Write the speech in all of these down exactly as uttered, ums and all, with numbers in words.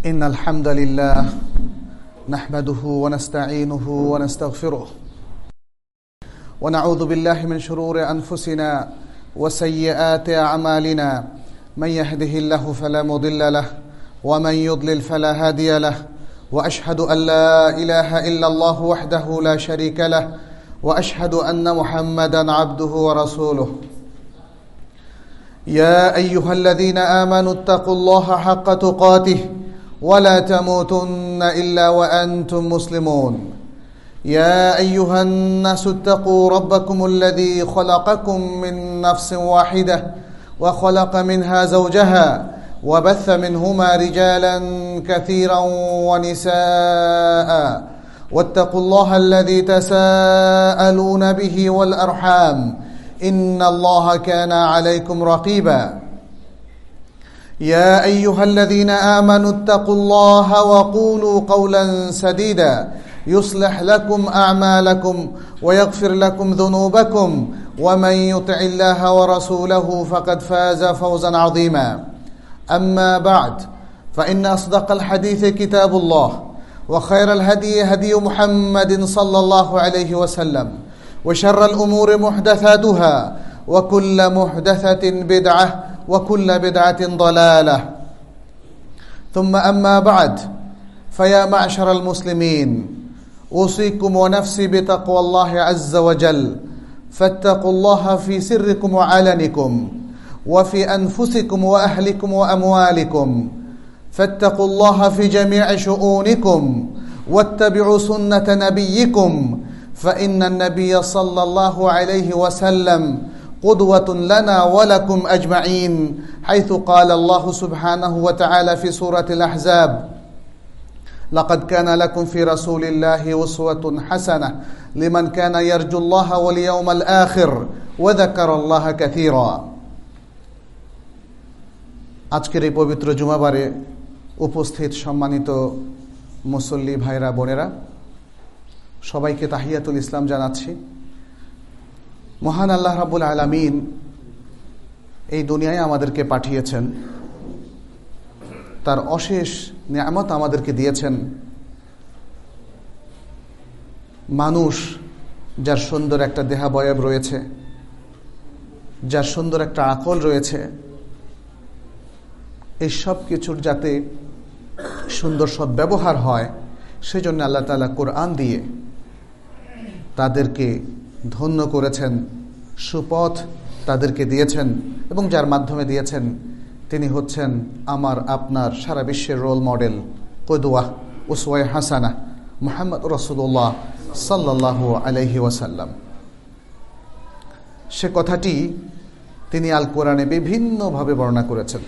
إن الحمد لله نحمده ونستعينه ونستغفره ونعوذ بالله من شرور أنفسنا وسيئات أعمالنا من يهده الله فلا مضل له ومن يضلل فلا هادي له وأشهد أن لا إله إلا الله وحده لا شريك له وأشهد أن محمدا عبده ورسوله يا أيها الذين آمنوا اتقوا الله حق تقاته ولا تموتن إلا وأنتم مسلمون يا أيها الناس اتقوا ربكم الذي خلقكم من نفس واحدة وخلق منها زوجها وبث منهما رجالا كثيرا ونساء واتقوا الله الذي تساءلون به والأرحام إن الله كان عليكم رقيبا يا أيها الذين آمنوا اتقوا الله وقولوا قولا سديدا يصلح لكم أعمالكم ويغفر لكم ذنوبكم ومن يطع الله ورسوله فقد فاز فوزا عظيما أما بعد فإن أصدق الحديث كتاب الله وخير الهدي هدي محمد صلى الله عليه وسلم وشر الأمور محدثاتها وكل محدثة بدعة وكل بدعة ضلالة ثم أما بعد فيا معشر المسلمين أوصيكم ونفسي بتقوى الله عز وجل فاتقوا الله في سركم وعلنكم وفي أنفسكم وأهلكم وأموالكم فاتقوا الله في جميع شؤونكم واتبعوا سنة نبيكم فإن النبي صلى الله عليه وسلم قدوة لنا ولكم أجمعين حيث قال الله سبحانه وتعالى في سورة الأحزاب لقد كان لكم في رسول الله أسوة حسنة لمن كان يرجو الله واليوم الآخر وذكر الله كثيرا আজকের এই পবিত্র জুমাবারে উপস্থিত সম্মানিত মুসল্লি ভাইরা বোনেরা সবাইকে তাহিয়াতুল ইসলাম জানাচ্ছি। মহান আল্লাহ রাব্বুল আলামিন এই দুনিয়ায় আমাদেরকে পাঠিয়েছেন, তার অশেষ নিয়ামত আমাদেরকে দিয়েছেন। মানুষ যার সুন্দর একটা দেহাবয়ব রয়েছে, যার সুন্দর একটা আকল রয়েছে, এই সব কিছুর যাতে সুন্দর সদ্ব্যবহার হয় সেজন্য আল্লাহ তাআলা কোরআন দিয়ে তাদেরকে ধন্য করেছেন, সুপথ তাদেরকে দিয়েছেন এবং যার মাধ্যমে দিয়েছেন তিনি হচ্ছেন আমার আপনার সারা বিশ্বের রোল মডেল, কুদওয়া, উসওয়া হাসানাহ মুহাম্মদ রাসূলুল্লাহ সাল্লাল্লাহু আলাইহি ওয়াসাল্লাম। সে কথাটি তিনি আল কোরআনে বিভিন্নভাবে বর্ণনা করেছেন।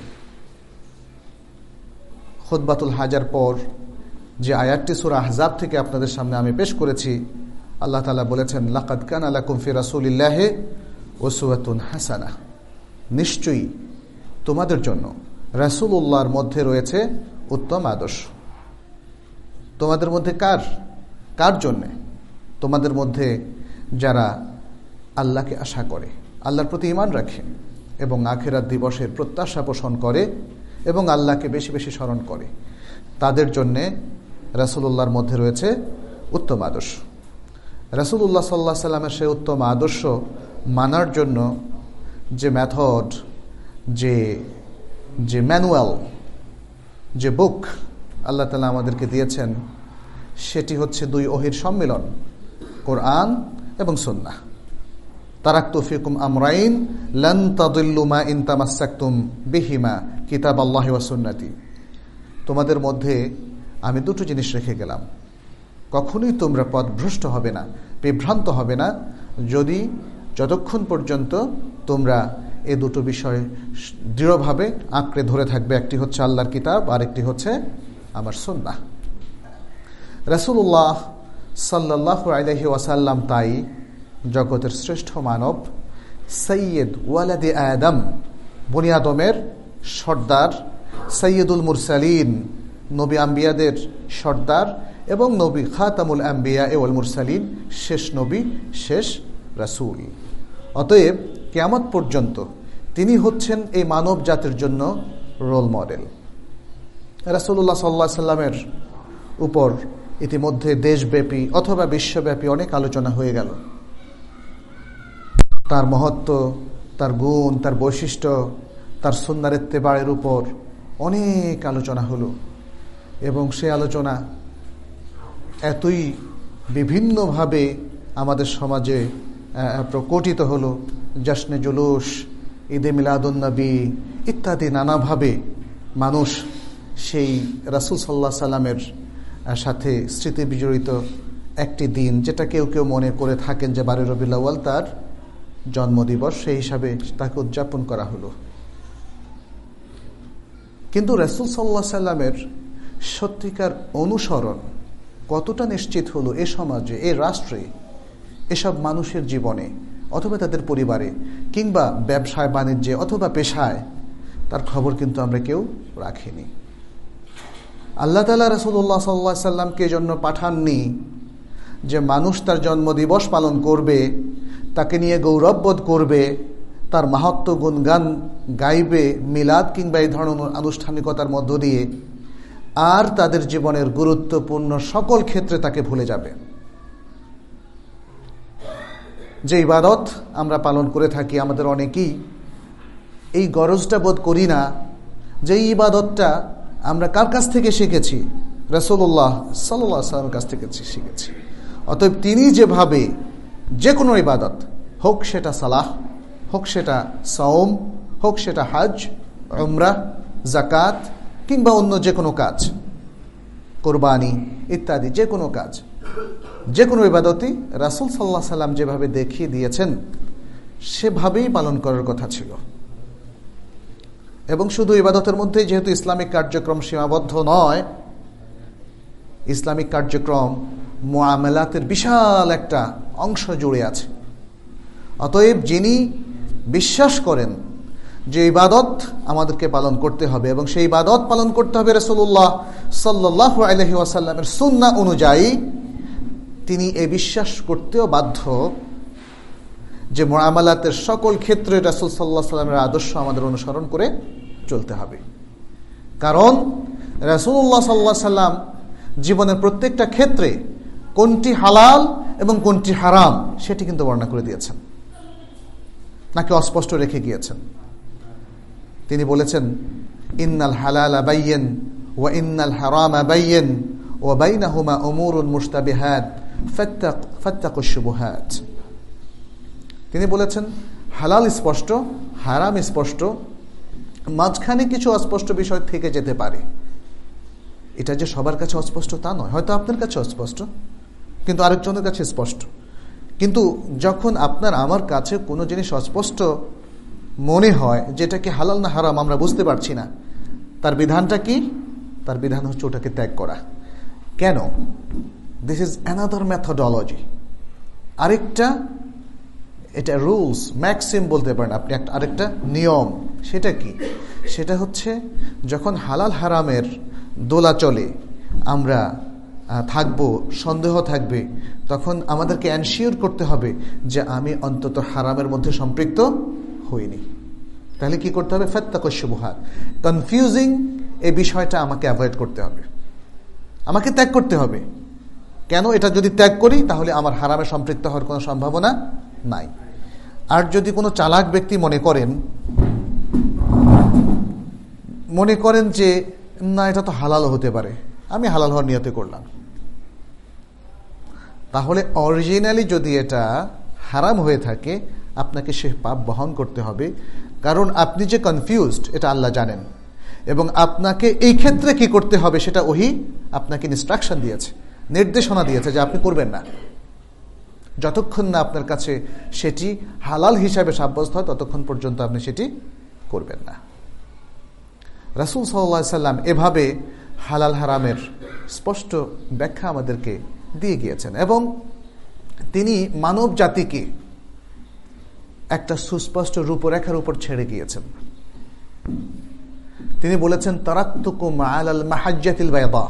খুতবাতুল হাজার পর যে আয়াতটি সূরা আহজাব থেকে আপনাদের সামনে আমি পেশ করেছি, আল্লাহ তাআলা বলেছেন লাকাদ কানা লাকুম ফি রাসূলিল্লাহি উসওয়াতুন হাসানাহ, নিশ্চয়ই তোমাদের জন্য রাসূলুল্লাহর মধ্যে রয়েছে উত্তম আদর্শ। তোমাদের মধ্যে কার কার জন্য? তোমাদের মধ্যে যারা আল্লাহকে আশা করে, আল্লাহর প্রতি ঈমান রাখে এবং আখিরাত দিবসের প্রত্যাশা পোষণ করে এবং আল্লাহকে বেশি বেশি স্মরণ করে, তাদের জন্যে রাসূলুল্লাহর মধ্যে রয়েছে উত্তম আদর্শ। রাসূলুল্লাহ সাল্লাল্লাহু আলাইহি সাল্লামের সেই উত্তম আদর্শ মানার জন্য যে মেথড, যে যে ম্যানুয়াল, যে বুক আল্লাহ তাআলা আমাদেরকে দিয়েছেন সেটি হচ্ছে দুই ওহীর সম্মিলন, কোরআন এবং সুন্নাহ। তারাকতু ফিকুম আমরাইন লান তাদিল্লু মা ইন তামাসসাকতুম বিহিমা কিতাবাল্লাহি ওয়া সুন্নতি। তোমাদের মধ্যে আমি দুটো জিনিস রেখে গেলাম, কখনোই তোমরা পথভ্রষ্ট হবে না, বিভ্রান্ত হবে না যদি যতক্ষণ পর্যন্ত তোমরা এ দুটো বিষয় দৃঢ়ভাবে আঁকড়ে ধরে থাকবে। একটি হচ্ছে আল্লাহর কিতাব আর একটি হচ্ছে আমার সুন্নাহ। রাসূলুল্লাহ সাল্লাল্লাহু আলাইহি ওয়াসাল্লাম তাই জগতের শ্রেষ্ঠ মানব, সৈয়দ ওয়ালাদে আদম, বনি আদমের সর্দার, সৈয়দুল মুরসালিন, নবী আম্বিয়াদের সর্দার এবং নবী খাতামুল আম্বিয়া ওয়াল মুরসালিন, শেষ নবী, শেষ রাসূল। অতএব কিয়ামত পর্যন্ত তিনি হচ্ছেন এই মানব জাতির জন্য রোল মডেল। রাসূলুল্লাহ সাল্লাল্লাহু আলাইহি সাল্লামের উপর ইতিমধ্যে দেশব্যাপী অথবা বিশ্বব্যাপী অনেক আলোচনা হয়ে গেল। তার মহত্ব, তার গুণ, তার বৈশিষ্ট্য, তার সুন্নার ইত্তেবায়ের উপর অনেক আলোচনা হলো এবং সে আলোচনা এতই বিভিন্নভাবে আমাদের সমাজে প্রকটিত হলো। জশ্নে জুলুস, ঈদে মিলাদুন্নবী ইত্যাদি নানাভাবে মানুষ সেই রাসূল সাল্লাল্লাহু আলাইহি সাল্লামের সাথে স্মৃতি বিজড়িত একটি দিন, যেটা কেউ কেউ মনে করে থাকেন যে বারোই রবিউল আউয়াল তার জন্মদিবস, সেই হিসাবে তাকে উদযাপন করা হলো। কিন্তু রাসূল সাল্লাল্লাহু আলাইহি সাল্লামের সত্যিকার অনুসরণ কতটা নিশ্চিত হলো এ সমাজে, এ রাষ্ট্রে, এসব মানুষের জীবনে অথবা তাদের পরিবারে কিংবা ব্যবসায় বাণিজ্যে অথবা পেশায়, তার খবর কিন্তু আমরা কেউ রাখিনি। আল্লাহ তাআলা রাসূলুল্লাহ সাল্লাল্লাহু আলাইহি সাল্লামকে জন্য পাঠাননি যে মানুষ তার জন্মদিবস পালন করবে, তাকে নিয়ে গৌরববোধ করবে, তার মাহাত্ম্য গুণগান গাইবে মিলাদ কিংবা এই ধরনের আনুষ্ঠানিকতার মধ্য দিয়ে, আর তাদের জীবনের গুরুত্বপূর্ণ সকল ক্ষেত্রে তাকে ভুলে যাবে। যে ইবাদত আমরা পালন করে থাকি, আমাদের অনেকেই এই গরজটা বোধ করি না যে এই ইবাদতটা আমরা কার কাছ থেকে শিখেছি? রাসূলুল্লাহ সাল্লাল্লাহু আলাইহি ওয়াসাল্লামের কাছ থেকে শিখেছি। অতএব তিনি যেভাবে যে কোনো ইবাদত, হোক সেটা সালাহ, হোক সেটা সাওম, হোক সেটা হজ, উমরাহ, যাকাত কিংবা অন্য যে কোনো কাজ, কোরবানি ইত্যাদি যে কোনো কাজ, যে কোনো ইবাদতই রাসূল সাল্লাল্লাহু আলাইহি সাল্লাম যেভাবে দেখিয়ে দিয়েছেন সেভাবেই পালন করার কথা ছিল। এবং শুধু ইবাদতের মধ্যে যেহেতু ইসলামিক কার্যক্রম সীমাবদ্ধ নয়, ইসলামিক কার্যক্রম মুআমালাতের বিশাল একটা অংশ জুড়ে আছে। অতএব যিনি বিশ্বাস করেন যে ইবাদত আমাদেরকে পালন করতে হবে এবং সেই ইবাদত পালন করতে হবে রাসূলুল্লাহ সাল্লাল্লাহু আলাইহি ওয়াসাল্লামের সুন্নাহ অনুযায়ী, তিনি এই বিশ্বাস করতেও বাধ্য যে মুআমালাতের সকল ক্ষেত্রে রাসূল সাল্লাল্লাহু আলাইহি ওয়াসাল্লামের আদর্শ আমাদের অনুসরণ করে চলতে হবে। কারণ রাসূলুল্লাহ সাল্লাল্লাহু আলাইহি ওয়াসাল্লাম জীবনের প্রত্যেকটা ক্ষেত্রে কোনটি হালাল এবং কোনটি হারাম সেটি কিন্তু বর্ণনা করে দিয়েছেন, নাকি অস্পষ্ট রেখে গিয়েছেন। তিনি বলেছেন, ইন্নাল হালালা বাইয়িন ওয়া ইন্নাল হারামা বাইয়িন ওয়া বাইনাহুমা উমুরুন মুশতাবিহাত ফাত্তাক ফাত্তাকুশ শুবুহাত। তিনি বলেছেন হালাল স্পষ্ট, হারাম স্পষ্ট, মাঝখানে কিছু অস্পষ্ট বিষয় থেকে যেতে পারে। এটা যে সবার কাছে অস্পষ্ট তা নয়, হয়তো আপনার কাছে অস্পষ্ট কিন্তু আরেকজনের কাছে স্পষ্ট। কিন্তু যখন আপনার আমার কাছে কোনো জিনিস অস্পষ্ট মনে হয়, যেটা কি হালাল না হারাম আমরা বুঝতে পারছি না, তার বিধানটা কি? তার বিধান হচ্ছে ওটাকে ত্যাগ করা। কেন? দিস ইজ অ্যানাদার মেথডোলজি, আরেকটা এটা রুলস, ম্যাক্সিম বলতে পারেন আপনি, একটা আরেকটা নিয়ম। সেটা কি? সেটা হচ্ছে যখন হালাল হারামের দোলাচলে আমরা থাকবো, সন্দেহ থাকবে, তখন আমাদেরকে এনশিওর করতে হবে যে আমি অন্তত হারামের মধ্যে সম্পৃক্ত হইনি। তাহলে কি করতে হবে? ফাত্তাকুশ শুবুহাত, কনফিউজিং এই বিষয়টা আমাকে অ্যাভয়েড করতে হবে, আমাকে ত্যাগ করতে হবে। কেন? এটা যদি ত্যাগ করি তাহলে আমার হারামে সম্পৃক্ত হওয়ার কোনো সম্ভাবনা নাই। আর যদি কোনো চালাক ব্যক্তি মনে করেন মনে করেন যে না, এটা তো হালালও হতে পারে, আমি হালাল হওয়ার নিয়তে করলাম, তাহলে অরিজিনালি যদি এটা হারাম হয়ে থাকে আপনাকে সে পাপ বহন করতে হবে। কারণ আপনি যে কনফিউজড এটা আল্লাহ জানেন, এবং আপনাকে এই ক্ষেত্রে কি করতে হবে সেটা ওহী আপনাকে ইনস্ট্রাকশন দিয়েছে, নির্দেশনা দিয়েছে যে আপনি করবেন না। যতক্ষণ না আপনার কাছে সেটি হালাল হিসাবে সাব্যস্ত হয় ততক্ষণ পর্যন্ত আপনি সেটি করবেন না। রাসূল সাল্লাল্লাহু আলাইহি সাল্লাম এভাবে হালাল হারামের স্পষ্ট ব্যাখ্যা আমাদেরকে দিয়ে গিয়েছেন এবং তিনি মানব জাতিকে একটা সুস্পষ্ট রূপরেখার উপর ছেড়ে গিয়েছেন। তিনি বলেছেন, তারাকতুকুম আলাল মাহাজ্জাতিল বাইদা,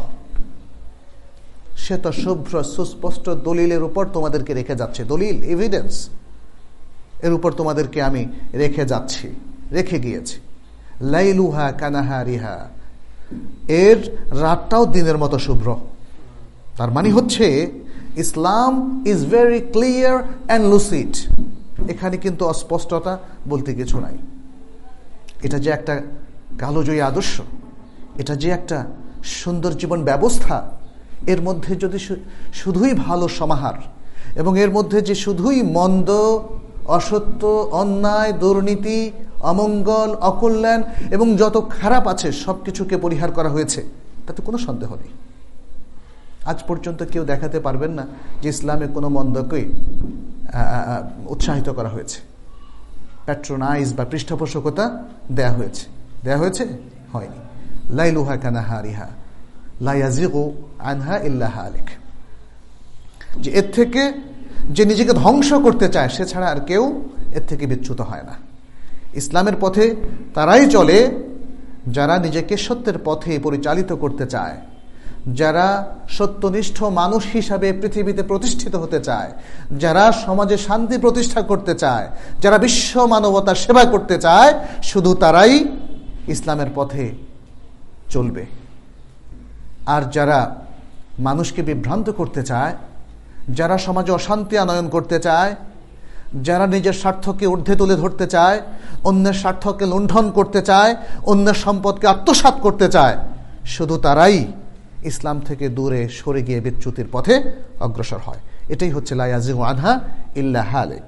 শ্বেত শুভ্র সুস্পষ্ট দলিলের উপর তোমাদেরকে রেখে যাচ্ছে, দলিল এভিডেন্স এর উপর তোমাদেরকে আমি রেখে যাচ্ছি, রেখে গিয়েছি। লাইলুহা কানাহারিহা, এর রাতটাও দিনের মতো শুভ্র। তার মানে হচ্ছে Islam is very clear and lucid. এখানে কিন্তু অস্পষ্টতা বলতে কিছু নাই। এটা যে একটা কালোজয়ী আদর্শ, এটা যে একটা সুন্দর জীবন ব্যবস্থা, এর মধ্যে যদি শুধুই ভালো সমাহার এবং এর মধ্যে যে শুধুই মন্দ, অসত্য, অন্যায়, দুর্নীতি, অমঙ্গল, অকল্যাণ এবং যত খারাপ আছে সব কিছুকে পরিহার করা হয়েছে, তাতে কোনো সন্দেহ নেই। আজ পর্যন্ত কেউ দেখাতে পারবেন না যে ইসলামে কোনো মন্দকে উৎসাহিত করা হয়েছে, প্যাট্রোনাইজ বা পৃষ্ঠপোষকতা দেয়া হয়েছে। দেয়া হয়েছে? হয়নি। লাইলুহা কানাহারিহা লা ইয়াজিগু আনহা ইল্লা হালিক। যে এর থেকে যে নিজেকে ধ্বংস করতে চায় সে ছাড়া আর কেউ এর থেকে বিচ্যুত হয় না। ইসলামের পথে তারাই চলে যারা নিজেকে সত্যের পথে পরিচালিত করতে চায়, যারা সত্যনিষ্ঠ মানুষ হিসাবে পৃথিবীতে প্রতিষ্ঠিত হতে চায়, যারা সমাজে শান্তি প্রতিষ্ঠা করতে চায়, যারা বিশ্ব মানবতার সেবা করতে চায়, শুধু তারাই ইসলামের পথে চলবে। আর যারা মানুষকে বিভ্রান্ত করতে চায়, যারা সমাজে অশান্তি আনয়ন করতে চায়, যারা নিজের স্বার্থকে ঊর্ধ্বে তুলে ধরতে চায়, অন্যের স্বার্থকে লুণ্ঠন করতে চায়, অন্যের সম্পদকে আত্মসাৎ করতে চায়, শুধু তারাই ইসলাম থেকে দূরে সরে গিয়ে বিচ্যুতির পথে অগ্রসর হয়। এটাই হচ্ছে লা ইয়াজিগু আনহা ইল্লা হালিক।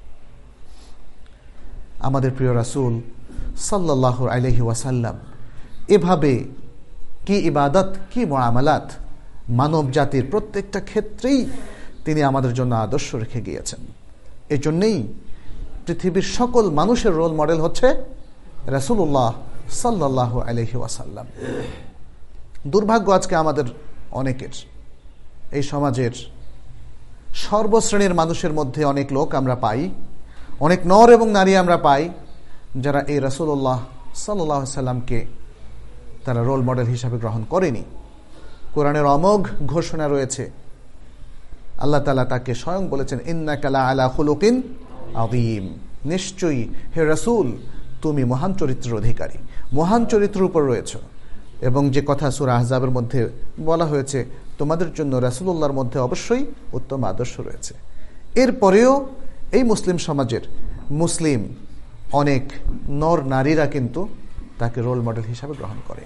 আমাদের প্রিয় রাসূল সাল্লাল্লাহু আলাইহি ওয়াসাল্লাম এভাবে কি ইবাদত, কি মুআমালাত, মানব জাতির প্রত্যেকটা ক্ষেত্রেই তিনি আমাদের জন্য আদর্শ রেখে গিয়েছেন। এই জন্যেই পৃথিবীর সকল মানুষের রোল মডেল হচ্ছে রাসূলুল্লাহ সাল্লাল্লাহু আলাইহি ওয়াসাল্লাম। দুর্ভাগ্য আজকে আমাদের অনেকের, এই সমাজের সর্বশ্রেণীর মানুষের মধ্যে অনেক লোক আমরা পাই, অনেক নর এবং নারী আমরা পাই, যারা এই রাসূলুল্লাহ সাল্লাল্লাহু আলাইহি ওয়াসাল্লামকে তারা রোল মডেল হিসাবে গ্রহণ করেনি। কোরআনের অমোঘ ঘোষণা রয়েছে, আল্লাহ তাআলা তাকে স্বয়ং বলেছেন, ইন্নাকা লা আলা খুলুকিন আযীম, নিশ্চয়ই হে রাসূল তুমি মহান চরিত্রের অধিকারী, মহান চরিত্রের উপর রয়েছে। এবং যে কথা সূরা আহজাবের মধ্যে বলা হয়েছে, তোমাদের জন্য রাসূলুল্লাহর মধ্যে অবশ্যই উত্তম আদর্শ রয়েছে। এরপরেও এই মুসলিম সমাজের মুসলিম অনেক নর নারীরা কিন্তু তাকে রোল মডেল হিসাবে গ্রহণ করে।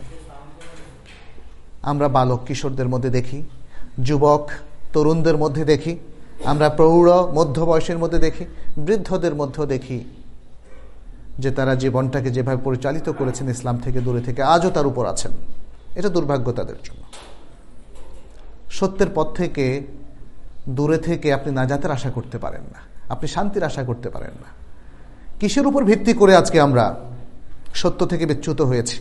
আমরা বালক কিশোরদের মধ্যে দেখি, যুবক তরুণদের মধ্যে দেখি, আমরা প্রৌঢ় মধ্য বয়সের মধ্যে দেখি, বৃদ্ধদের মধ্যেও দেখি যে তারা জীবনটাকে যেভাবে পরিচালিত করেছেন ইসলাম থেকে দূরে থেকে আজও তার উপর আছেন। এটা দুর্ভাগ্য তাদের জন্য। সত্যের পথ থেকে দূরে থেকে আপনি নাজাতের আশা করতে পারেন না, আপনি শান্তির আশা করতে পারেন না। কিসের উপর ভিত্তি করে আজকে আমরা সত্য থেকে বিচ্যুত হয়েছি,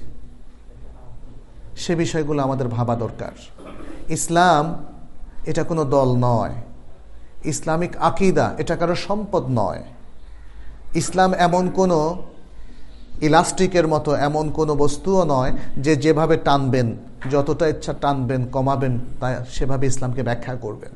সে বিষয়গুলো আমাদের ভাবা দরকার। ইসলাম এটা কোনো দল নয়, ইসলামিক আকীদা এটা কারো সম্পদ নয়। ইসলাম এমন কোনো ইলাস্টিকের মতো এমন কোনো বস্তুও নয় যে যেভাবে টানবেন, যতটা ইচ্ছা টানবেন, কমাবেন, তা সেভাবে ইসলামকে ব্যাখ্যা করবেন।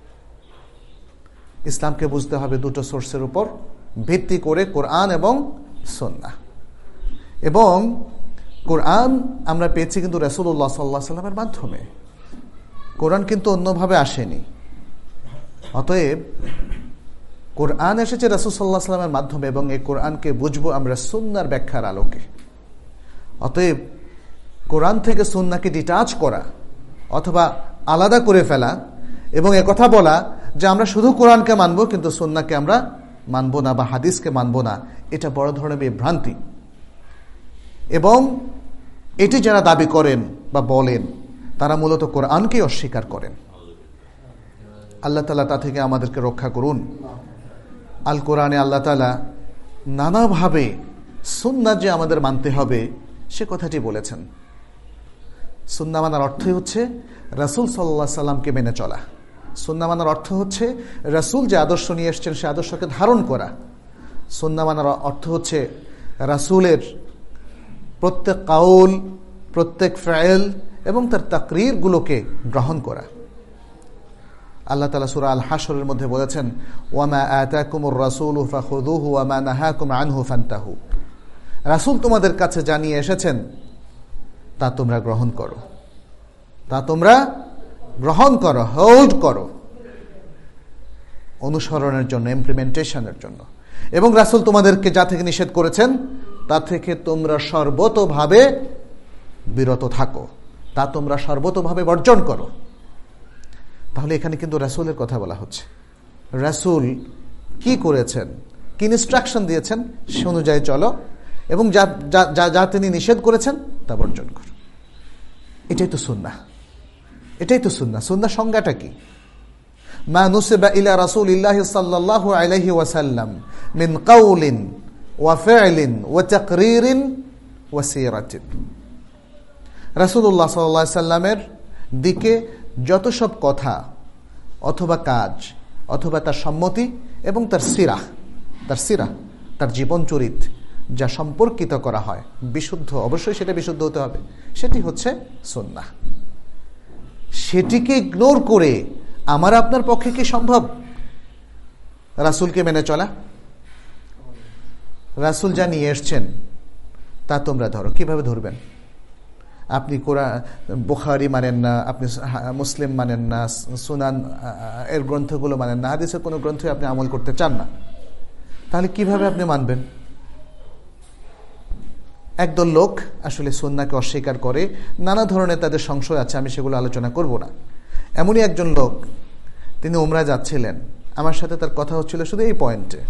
ইসলামকে বুঝতে হবে দুটো সোর্সের উপর ভিত্তি করে, কোরআন এবং সুন্নাহ। এবং কোরআন আমরা পেয়েছি কিন্তু রাসূলুল্লাহ সাল্লাল্লাহু আলাইহি ওয়াসাল্লামের মাধ্যমে, কোরআন কিন্তু অন্যভাবে আসেনি। অতএব কোরআন এসেছে রাসূল সাল্লাল্লাহু আলাইহি ওয়াসাল্লামের মাধ্যমে এবং এই কোরআনকে বুঝবো আমরা সুন্নাহর ব্যাখ্যার আলোকে। অতএব কোরআন থেকে সুন্নাহকে ডিটাচ করা অথবা আলাদা করে ফেলা এবং একথা বলা যে আমরা শুধু কোরআনকে মানব কিন্তু সুন্নাহকে আমরা মানব না বা হাদিসকে মানব না, এটা বড় ধরনের বিভ্রান্তি। এবং এটি যারা দাবি করেন বা বলেন তারা মূলত কোরআনকেই অস্বীকার করেন। আল্লাহ তাআলা তা থেকে আমাদেরকে রক্ষা করুন। আল কোরআনে আল্লাহ তাআলা নানাভাবে সুন্নাহ যে আমাদের মানতে হবে সে কথাটি বলেছেন। সুন্নাহ মানার অর্থই হচ্ছে রাসূল সাল্লাল্লাহু আলাইহি সাল্লামকে মেনে চলা। সুন্নাহ মানার অর্থ হচ্ছে রাসূল যে আদর্শ নিয়ে এসেছেন সে আদর্শকে ধারণ করা। সুন্নাহ মানার অর্থ হচ্ছে রাসূলের প্রত্যেক কাউল, প্রত্যেক ফেল এবং তার তাকরীরগুলোকে গ্রহণ করা। আল্লাহ তাআলা সূরা আল হাশরের মধ্যে বলেছেন, ওয়ামা আতাকুমুর রাসূলু ফাখুযুহু ওয়ামা নাহাকুম আনহু ফান্তাহু। রাসূল তোমাদের কাছে জানিয়ে এসেছেন তা তোমরা গ্রহণ করো, তা তোমরা গ্রহণ করো, হোল্ড করো, অনুসরণের জন্য, ইমপ্লিমেন্টেশনের জন্য। এবং রাসূল তোমাদেরকে যা থেকে নিষেধ করেছেন তা থেকে তোমরা সর্বতোভাবে বিরত থাকো, তা তোমরা সর্বতোভাবে বর্জন করো। তাহলে এখানে কিন্তু রাসূলের কথা বলা হচ্ছে। রাসূল কি করেছেন, কি ইনস্ট্রাকশন দিয়েছেন, সে অনুযায়ী চলো, এবং যা যা যা তিনি নিষেধ করেছেন তা বর্জন করো। এটাই তো সুন্নাহ, এটাই তো সুন্নাহ। সুন্নাহ সংজ্ঞাটা কি? মা নুসিবা ইলা রাসূলিল্লাহি সাল্লাল্লাহু আলাইহি ওয়াসাল্লাম মিন কাউলিন ওয়া ফি'লিন ওয়া তাকরীরিন ওয়া সিরাতিন। রাসূলুল্লাহ সাল্লাল্লাহু আলাইহি সাল্লামের দিকে যত সব কথা অথবা কাজ অথবা তার সম্মতি এবং তার সিরাহ, তার সিরাহ তার জীবন চরিত যা সম্পর্কিত করা হয় বিশুদ্ধ, অবশ্যই সেটা বিশুদ্ধ হতে হবে, সেটি হচ্ছে সুন্নাহ। সেটিকে ইগনোর করে আমার আপনার পক্ষে কি সম্ভব রাসূলকে মেনে চলা? রাসূল যা নিয়ে এসছেন তা তোমরা ধরো। কিভাবে ধরবেন? আপনি কোরআন বুখারী মানেন না, আপনি মুসলিম মানেন না, সুনান এর গ্রন্থগুলো মানেন না, হাদিসের কোনো গ্রন্থে আপনি আমল করতে চান না, তাহলে কিভাবে আপনি মানবেন? একদল লোক আসলে সুন্নাহকে অস্বীকার করে, নানা ধরনের তাদের সংশয় আছে, আমি সেগুলো আলোচনা করব না। এমনই একজন লোক, তিনি উমরা যাচ্ছিলেন, আমার সাথে তার কথা হচ্ছিল শুধু এই পয়েন্টে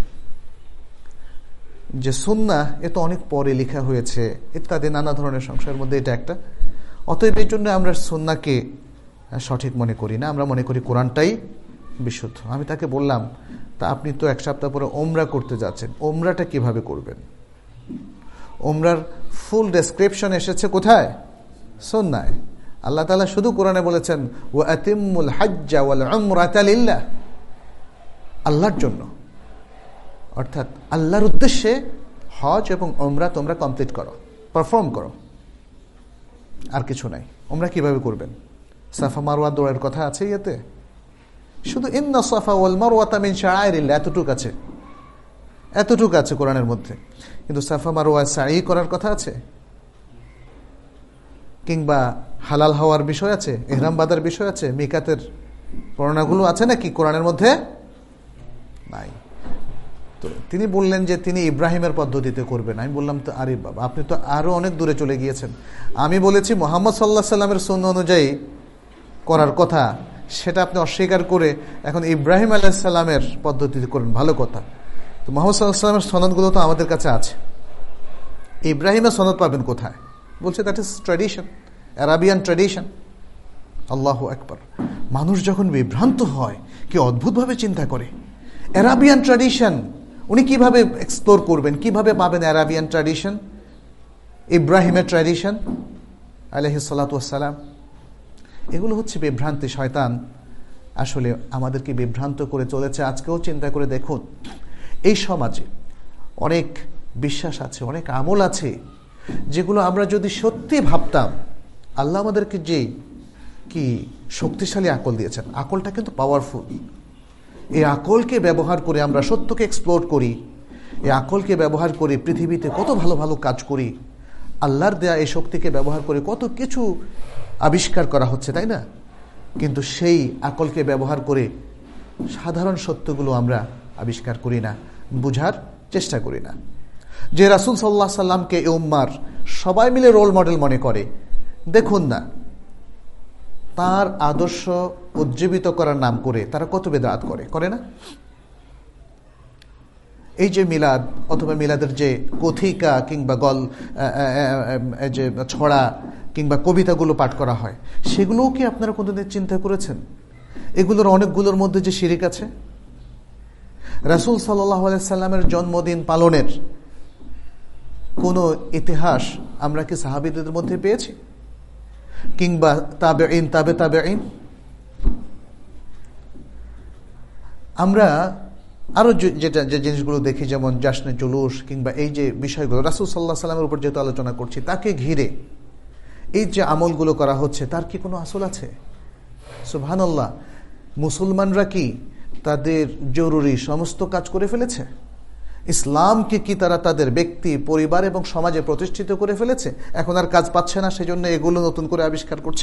যে সুন্নাহ এ তো অনেক পরে লেখা হয়েছে ইত্যাদি নানা ধরনের সংশয়ের মধ্যে এটা একটা। অতএব এই জন্য আমরা সুন্নাহকে সঠিক মনে করি না, আমরা মনে করি কোরআনটাই বিশুদ্ধ। আমি তাকে বললাম, তা আপনি তো এক সপ্তাহ পরে ওমরা করতে যাচ্ছেন, ওমরাটা কিভাবে করবেন? ওমরার ফুল ডেসক্রিপশন এসেছে কোথায়? সুন্নাহয়। আল্লাহ তাআলা শুধু কোরআনে বলেছেন ওয়া আতিম্মুল হাজ্জা ওয়াল উমরাতা লিল্লাহ, আল্লাহর জন্য, অর্থাৎ আল্লাহর উদ্দেশ্যে হজ এবং উমরা তোমরা কমপ্লিট করো, পারফর্ম করো, আর কিছু নাই। উমরা কিভাবে করবেন? সাফা মারওয়া দৌড়ের কথা আছে ইয়েতে, শুধু ইন্না সাফা ওয়াল মারওয়াতা মিন শাআইরিল্লাহ, এতটুক আছে, এতটুক আছে কোরআনের মধ্যে। কিন্তু সাফা মারওয়া সাই করার কথা আছে, কিংবা হালাল হওয়ার বিষয় আছে, ইহরাম বাঁধার বিষয় আছে, মিকাতের বর্ণনাগুলো আছে নাকি কোরআনের মধ্যে? নাই। তো তিনি বললেন যে তিনি ইব্রাহিমের পদ্ধতিতে করবেন। আমি বললাম, তো আরে বাবা, আপনি তো আরো অনেক দূরে চলে গিয়েছেন। আমি বলেছি মুহাম্মদ সাল্লাল্লাহু আলাইহি সাল্লামের সুন্নাহ অনুযায়ী করার কথা, সেটা আপনি অস্বীকার করে এখন ইব্রাহিম আলাইহিস সালামের পদ্ধতিতে করেন, ভালো কথা। তো মুহাম্মদ সাল্লাল্লাহু আলাইহি সাল্লামের সনদগুলো তো আমাদের কাছে আছে, ইব্রাহিমের সনদ পাবেন কোথায়? বলছে that is tradition, Arabian tradition. আল্লাহু আকবার। মানুষ যখন বিভ্রান্ত হয় কি অদ্ভুতভাবে চিন্তা করে। আরাবিয়ান ট্র্যাডিশন উনি কিভাবে এক্সপ্লোর করবেন, কিভাবে পাবেন আরাবিয়ান ট্র্যাডিশন, ইব্রাহিমের ট্র্যাডিশন আলাইহিস সালাতু ওয়াস সালাম? এগুলো হচ্ছে বিভ্রান্তি। শয়তান আসলে আমাদেরকে বিভ্রান্ত করে চলেছে। আজকেও চিন্তা করে দেখুন, এই সমাজে অনেক বিশ্বাস আছে, অনেক আমল আছে, যেগুলো আমরা যদি সত্যি ভাবতাম, আল্লাহ আমাদেরকে যে কি শক্তিশালী আকল দিয়েছেন, আকলটা কিন্তু পাওয়ারফুল। এই আকলকে ব্যবহার করে আমরা সত্যকে এক্সপ্লোর করি, এই আকলকে ব্যবহার করে পৃথিবীতে কত ভালো ভালো কাজ করি, আল্লাহর দেয়া এই শক্তিকে ব্যবহার করে কত কিছু আবিষ্কার করা হচ্ছে, তাই না? কিন্তু সেই আকলকে ব্যবহার করে সাধারণ সত্যগুলো আমরা আবিষ্কার করি না, বুঝার চেষ্টা করি না। যে রাসূল সাল্লাল্লাহু আলাইহি সাল্লামকে এই উম্মার সবাই মিলে রোল মডেল মনে করে, দেখুন না তার আদর্শ উজ্জীবিত করার নাম করে তারা কত বিদআত করে, করে না? এই যে মিলাদ অথবা মিলাদের যে কথিকা কিংবা গল যে ছড়া কিংবা কবিতাগুলো পাঠ করা হয়, সেগুলোও কি আপনারা কোনদিন চিন্তা করেছেন? এগুলোর অনেকগুলোর মধ্যে যে শিরিক আছে। রাসূল সাল্লাল্লাহু আলাইহি সাল্লামের জন্মদিন পালনের কোনো ইতিহাস আমরা কি সাহাবীদের মধ্যে পেয়েছি? কিংবা তাবেঈন, তাবে তাবেঈন? আমরা আরো যেটা যে জিনিসগুলো দেখি, যেমন জাশনে জুলুস কিংবা এই যে বিষয়গুলো রাসূল সাল্লাল্লাহু আলাইহি সাল্লামের উপর যেহেতু আলোচনা করছি, তাকে ঘিরে এই যে আমলগুলো করা হচ্ছে, তার কি কোনো আসল আছে? সুবহানাল্লাহ। মুসলমানরা কি তাদের জরুরি সমস্ত কাজ করে ফেলেছে? ইসলামকে কি তারা তাদের ব্যক্তি, পরিবার এবং সমাজে প্রতিষ্ঠিত করে ফেলেছে? এখন আর কাজ পাচ্ছে না, সেজন্য এগুলো নতুন করে আবিষ্কার করছে?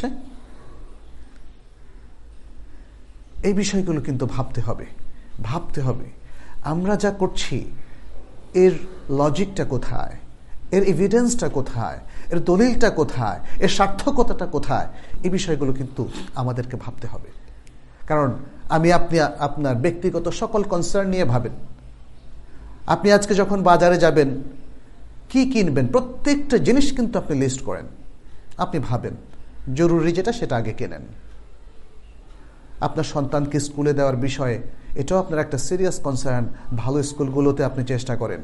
এই বিষয়গুলো কিন্তু ভাবতে হবে, ভাবতে হবে আমরা যা করছি এর লজিকটা কোথায়, এর এভিডেন্সটা কোথায়, এর দলিলটা কোথায়, এর সার্থকতাটা কোথায়, এই বিষয়গুলো কিন্তু আমাদেরকে ভাবতে হবে। কারণ আমি আপনি আপনার ব্যক্তিগত সকল কনসার্ন নিয়ে ভাবেন। আপনি আজকে যখন বাজারে যাবেন, কি কিনবেন, প্রত্যেকটা জিনিস কিন্তু আপনি লিস্ট করেন। আপনি ভাবেন জরুরি যেটা সেটা আগে কেনেন। আপনার সন্তানকে স্কুলে দেওয়ার বিষয়ে এটাও আপনার একটা সিরিয়াস কনসার্ন। ভালো স্কুলগুলোতে আপনি চেষ্টা করেন।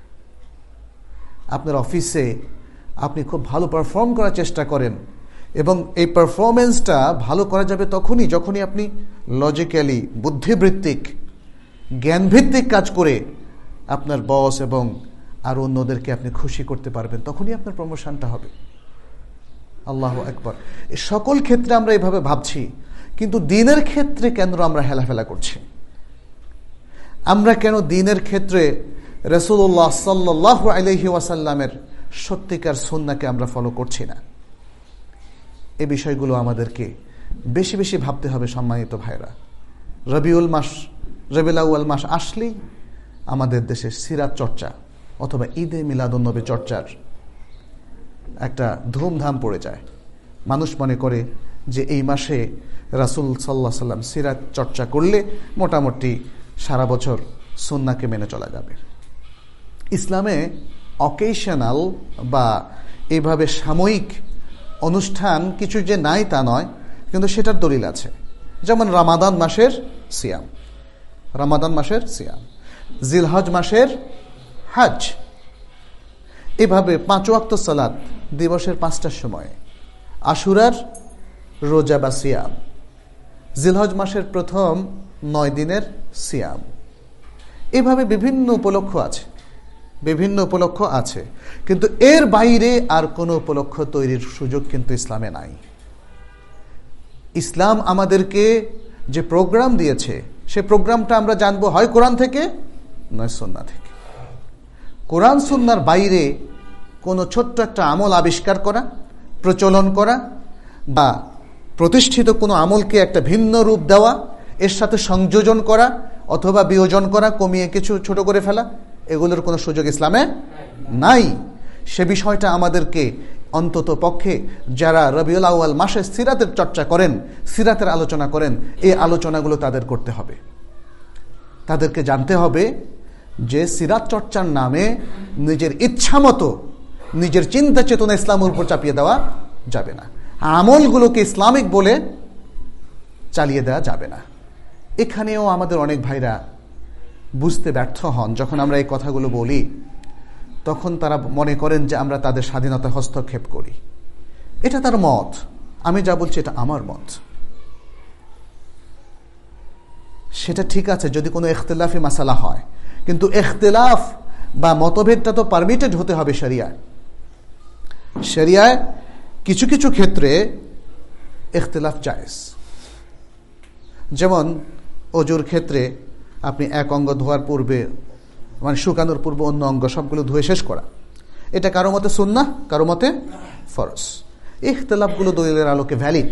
আপনার অফিসে আপনি খুব ভালো পারফর্ম করার চেষ্টা করেন, এবং এই পারফরমেন্সটা ভালো করা যাবে তখনই যখনই আপনি লজিক্যালি, বুদ্ধিবৃত্তিক, জ্ঞানভিত্তিক কাজ করে আপনার বস এবং আরো অন্যদেরকে আপনি খুশি করতে পারবেন, তখনই আপনার প্রমোশনটা হবে। আল্লাহু আকবার। এই সকল ক্ষেত্রে আমরা এইভাবে ভাবছি, কিন্তু দ্বীনের ক্ষেত্রে কেন আমরা হেলাফেলা করছি? আমরা কেন দ্বীনের ক্ষেত্রে রাসূলুল্লাহ সাল্লাল্লাহু আলাইহি ওয়াসাল্লামের সত্যিকার সুন্নাহকে আমরা ফলো করছি না? এই বিষয়গুলো আমাদেরকে বেশি বেশি ভাবতে হবে সম্মানিত ভাইরা। রবিউল মাস, রবিউল আউয়াল মাস আসলেই আমাদের দেশে সিরাত চর্চা অথবা ঈদে মিলাদুন্নবী চর্চার একটা ধুমধাম পড়ে যায়। মানুষ মনে করে যে এই মাসে রাসূল সাল্লাল্লাহু আলাইহি সাল্লাম সিরাত চর্চা করলে মোটামুটি সারা বছর সুন্নাহকে মেনে চলা যাবে। ইসলামে অকেশনাল বা এইভাবে সাময়িক অনুষ্ঠান কিছু যে নাই তা নয়, কিন্তু সেটার দলিল আছে। যেমন রমাদান মাসের সিয়াম, রমাদান মাসের সিয়াম, জিলহজ মাসের হজ, এভাবে পাঁচ ওয়াক্ত সালাত দিবসের পাঁচটার সময়, আশুরার রোজা বা সিয়াম, জিলহজ মাসের প্রথম নয় দিনের সিয়াম, এভাবে বিভিন্ন উপলক্ষ আছে, বিভিন্ন উপলক্ষ আছে। কিন্তু এর বাইরে আর কোনো উপলক্ষ তৈরির সুযোগ কিন্তু ইসলামে নাই। ইসলাম আমাদেরকে যে প্রোগ্রাম দিয়েছে, সে প্রোগ্রামটা আমরা জানবো হয় কোরআন থেকে নয় সুন্নাহ থেকে। কোরআন সুন্নাহর বাইরে কোনো ছোট্ট একটা আমল আবিষ্কার করা, প্রচলন করা বা প্রতিষ্ঠিত কোনো আমলকে একটা ভিন্ন রূপ দেওয়া, এর সাথে সংযোজন করা অথবা বিয়োজন করা, কমিয়ে কিছু ছোট করে ফেলা, এগুলোর কোনো সুযোগ ইসলামে নাই। সে বিষয়টা আমাদেরকে অন্তত পক্ষে যারা রবিউল আউয়াল মাসে সিরাতের চর্চা করেন, সিরাতের আলোচনা করেন, এই আলোচনাগুলো তাদের করতে হবে। তাদেরকে জানতে হবে যে সিরাত চর্চার নামে নিজের ইচ্ছা মতো নিজের চিন্তা চেতনা ইসলামের উপর চাপিয়ে দেওয়া যাবে না। আমলগুলোকে ইসলামিক বলে চালিয়ে দেওয়া যাবে না। এখানেও আমাদের অনেক ভাইরা বুঝতে ব্যর্থ হন। যখন আমরা এই কথাগুলো বলি তখন তারা মনে করেন যে আমরা তাদের স্বাধীনতা হস্তক্ষেপ করি। এটা তার মত, আমি যা বলছি এটা আমার মত। সেটা ঠিক আছে যদি কোনো ইখতিলাফি মাসালা হয়, কিন্তু ইখতিলাফ বা মতভেদটা তো পারমিটেড হতে হবে শরিয়ায়। শরিয়ায় কিছু কিছু ক্ষেত্রে ইখতিলাফ জায়েজ। যেমন ওজুর ক্ষেত্রে আপনি এক অঙ্গ ধোয়ার পূর্বে, মানে শুকানোর পূর্বে অন্য অঙ্গ সবগুলো ধুয়ে শেষ করা, এটা কারো মতে সুন্নাহ, কারো মতে ফরজ। ইখতিলাফগুলো দলিলের আলোকে ভ্যালিড।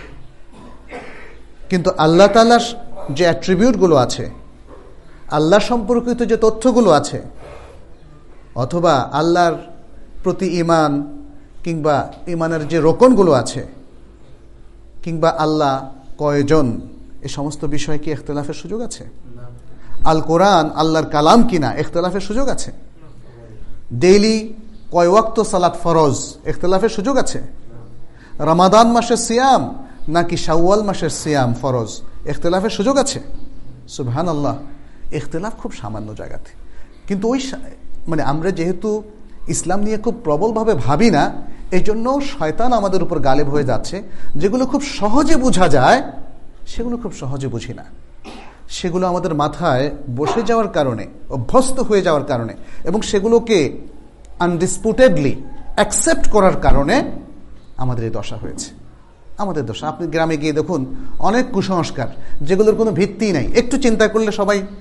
কিন্তু আল্লাহ তাআলার যে অ্যাট্রিবিউটগুলো আছে, আল্লাহ সম্পর্কিত যে তথ্যগুলো আছে, অথবা আল্লাহর প্রতি ঈমান কিংবা ঈমানের যে রোকনগুলো আছে, কিংবা আল্লাহ কয়জন, এই সমস্ত বিষয়ে কি ইখতিলাফের সুযোগ আছে? আল কোরআন আল্লাহর কালাম কিনা, ইখতিলাফের সুযোগ আছে? ডেইলি কয় ওয়াক্ত সালাত ফরজ, ইখতিলাফের সুযোগ আছে? রমাদান মাসের সিয়াম নাকি শাওয়াল মাসের সিয়াম ফরজ, ইখতিলাফের সুযোগ আছে? সুবহানাল্লাহ, ইখতিলাফ খুব সামান্য জায়গাতে। কিন্তু ওই মানে আমরা যেহেতু ইসলাম নিয়ে খুব প্রবলভাবে ভাবি না, এই জন্য শয়তান আমাদের উপর গালেব হয়ে যাচ্ছে। যেগুলো খুব সহজে বোঝা যায় সেগুলো খুব সহজে বুঝি না। সেগুলো আমাদের মাথায় বসে যাওয়ার কারণে, অভ্যস্ত হয়ে যাওয়ার কারণে, এবং সেগুলোকে আনডিসপুটেডলি অ্যাকসেপ্ট করার কারণে আমাদের এই দশা হয়েছে। আমাদের দশা, আপনি গ্রামে গিয়ে দেখুন অনেক কুসংস্কার যেগুলোর কোনো ভিত্তি নাই, একটু চিন্তা করলে সবাই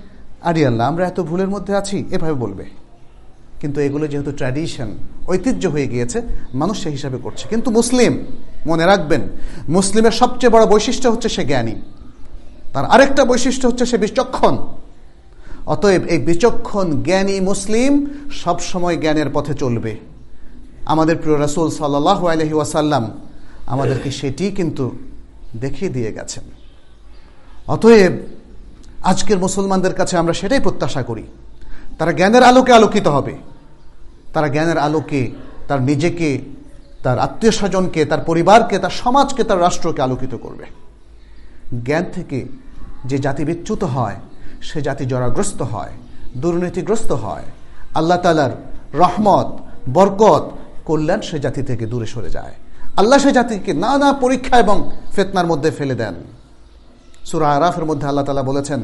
আরে আল্লাহ, আমরা এত ভুলের মধ্যে আছি, এভাবে বলবে। কিন্তু এগুলো যেহেতু ট্র্যাডিশন, ঐতিহ্য হয়ে গিয়েছে, মানুষ সে হিসাবে করছে। কিন্তু মুসলিম, মনে রাখবেন, মুসলিমের সবচেয়ে বড় বৈশিষ্ট্য হচ্ছে সে জ্ঞানী। তার আরেকটা বৈশিষ্ট্য হচ্ছে সে বিচক্ষণ। অতএব এই বিচক্ষণ জ্ঞানী মুসলিম সব সময় জ্ঞানের পথে চলবে। আমাদের প্রিয় রাসূল সাল্লাল্লাহু আলাইহি ওয়াসাল্লাম আমাদেরকে সেটি কিন্তু দেখিয়ে দিয়ে গেছেন। অতএব আজকের মুসলমানদের কাছে আমরা সেটাই প্রত্যাশা করি, তারা জ্ঞানের আলোকে আলোকিত হবে। তারা জ্ঞানের আলোকে তার নিজেকে, তার আত্মীয় স্বজনকে, তার পরিবারকে, তার সমাজকে, তার রাষ্ট্রকে আলোকিত করবে। জ্ঞান থেকে যে জাতি বিচ্যুত হয়, সে জাতি জরাগ্রস্ত হয়, দুর্নীতিগ্রস্ত হয়, আল্লাহ তাআলার রহমত, বরকত, কল্যাণ সে জাতি থেকে দূরে সরে যায়। আল্লাহ সে জাতিকে নানা পরীক্ষা এবং ফিতনার মধ্যে ফেলে দেন। সূরা আরাফের মধ্যে আল্লাহ তাআলা বলেছেন,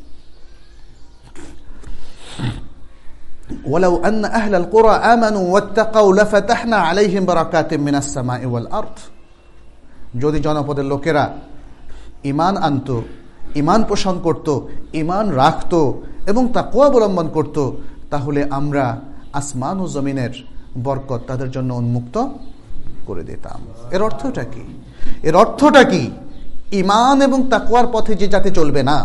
ওয়ালাউ আন্না আহলাল কুরা আমানু ওয়াত্তাকাউ লাফাতাহনা আলাইহিম বারাকাতিম মিনাস সামাই ওয়াল আরদ। যদি জনপদের লোকেরা ঈমান আনত, ঈমান পোষণ করত, ঈমান রাখত এবং তাকওয়া অবলম্বন করত, তাহলে আমরা আসমান ও জমিনের বরকত তাদের জন্য উন্মুক্ত করে দিতাম। এর অর্থটা কি? এর অর্থটা কি? ঈমান এবং তাকওয়ার পথে যে জাতি চলবে না,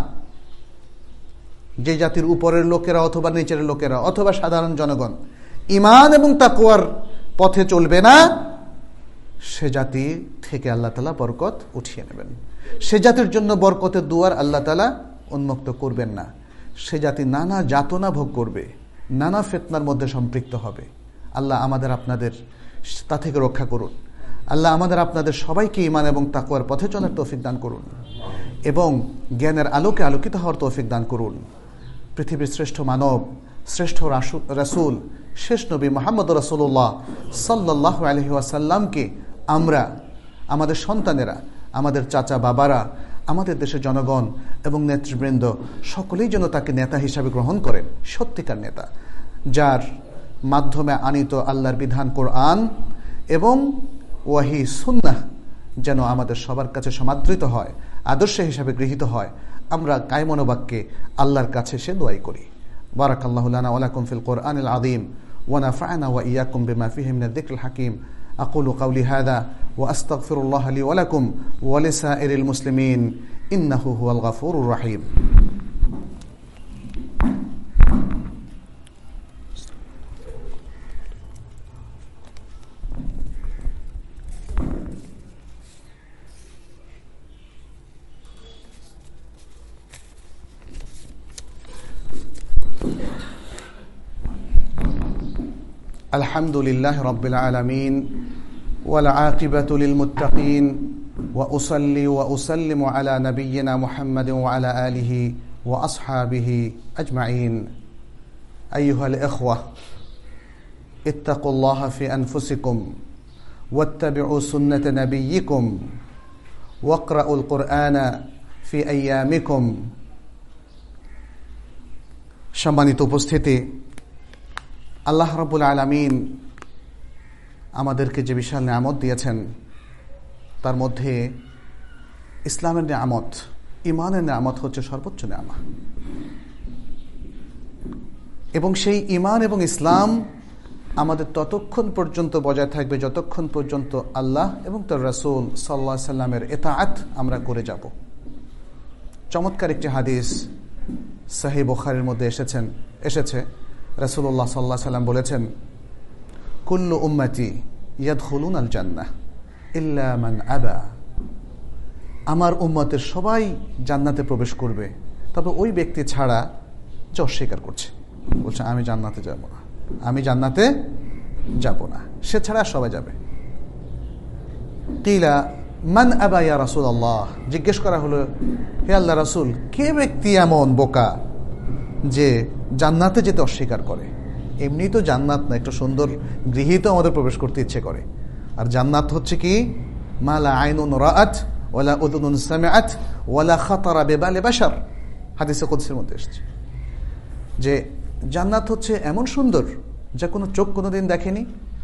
যে জাতির উপরের লোকেরা অথবা নিচের লোকেরা অথবা সাধারণ জনগণ ঈমান এবং তাকওয়ার পথে চলবে না, সে জাতি থেকে আল্লাহ তাআলা বরকত উঠিয়ে নেবেন। সে জাতির জন্য বরকতের দুয়ার আল্লাহ তাআলা উন্মুক্ত করবেন না। সে জাতি নানা যাতনা ভোগ করবে, নানা ফিতনার মধ্যে সম্পৃক্ত হবে। আল্লাহ আমাদের আপনাদের তা থেকে রক্ষা করুন। আল্লাহ আমাদের আপনাদের সবাইকে ঈমান এবং তাকওয়ার পথে চলার তৌফিক দান করুন এবং জ্ঞানের আলোকে আলোকিত হওয়ার তৌফিক দান করুন। পৃথিবীর শ্রেষ্ঠ মানব, শ্রেষ্ঠ রাসূল, শেষ নবী মুহাম্মদ রাসূলুল্লাহ সাল্লাল্লাহু আলাইহি ওয়াসাল্লামকে আমরা, আমাদের সন্তানেরা, আমাদের চাচা বাবারা, আমাদের দেশের জনগণ এবং নেতৃবৃন্দ সকলেই যেন তাকে নেতা হিসাবে গ্রহণ করেন, সত্যিকার নেতা, যার মাধ্যমে আনিত আল্লাহর বিধান কোরআন এবং ওয়াহি সুন্নাহ যেন আমাদের সবার কাছে সমাদৃত হয়, আদর্শ হিসাবে গৃহীত হয়। আমরা কায়মনোবাক্যে আল্লাহর কাছে সে দোয়াই করি। বারাকাল্লাহু লানা ওয়া লাকুম ফিল কোরআনিল আযীম ওয়া নাফা'না ওয়া ইয়্যাকুম বিমা ফীহি মিনাদ যিকরিল হাকীম। আকুলু কাওলি হাযা ওয়া আস্তাগফিরুল্লাহ লি ওয়া লাকুম ওয়া লিসাইরিল মুসলিমিন ইন্নাহু হুয়াল গফুরুর রহিম। আলহামদুলিল্লাহ রাব্বিল আলামিন ওয়াল আকিবাতু লিল মুত্তাকিন ওয়া উসাল্লি ওয়া উসাল্লিমু আলা নাবিয়্যিনা মুহাম্মাদিন ওয়া আলা আলিহি ওয়া আসহাবিহি আজমাইন। আইয়ুহাল ইখওয়া ইত্তাকুল্লাহা ফি আনফুসিকুম ওয়াত্তাবিউ সুন্নাতা নাবিয়্যিকুম ওয়াকরাউল কুরআনা ফি আইয়ামিকুম। সম্মানিত উপস্থিতি, আল্লাহ রাব্বুল আলামিন আমাদেরকে যে বিশাল নিয়ামত দিয়েছেন, তার মধ্যে ইসলামের নিয়ামত, ঈমানের নিয়ামত হচ্ছে সর্বোচ্চ নিয়ামত। এবং সেই ঈমান এবং ইসলাম আমাদের ততক্ষণ পর্যন্ত বজায় থাকবে যতক্ষণ পর্যন্ত আল্লাহ এবং তার রাসূল সাল্লাল্লাহু আলাইহি সাল্লামের ইতাআত আমরা করে যাব। চমৎকার একটি হাদিস সহিহ বুখারীর মধ্যে এসেছেন এসেছে রাসূলুল্লাহ সাল্লাল্লাহু আলাইহি সাল্লাম বলেছেন, কুল্লু উম্মতি ইয়াদখুলুনাল জান্নাহ ইল্লা মান আবা। আমার উম্মতের সবাই জান্নাতে প্রবেশ করবে, তবে ওই ব্যক্তি ছাড়া যে অস্বীকার করছে, বলছে আমি জান্নাতে যাব না, আমি জান্নাতে যাব না, সে ছাড়া সবাই যাবে। কিলা মান আবা ইয়া রাসূলুল্লাহ, জিজ্ঞেস করা হলো, হে আল্লাহ রাসূল, কে ব্যক্তি এমন বোকা যে জান্নাতে যেতে অস্বীকার করে? এমনি তো জান্নাত না, একটু সুন্দর গৃহীত আমাদের প্রবেশ করতে ইচ্ছে করে। আর জান্নাত হচ্ছে কি, মা লা আইনুন রাআত ওয়ালা উযুনুন সামিআত ওয়ালা খাতারা বিবালি বাশার। হাদিসে কুদসির মধ্যে এসেছে যে জান্নাত হচ্ছে এমন সুন্দর যা কোনো চোখ কোনোদিন দেখেনি,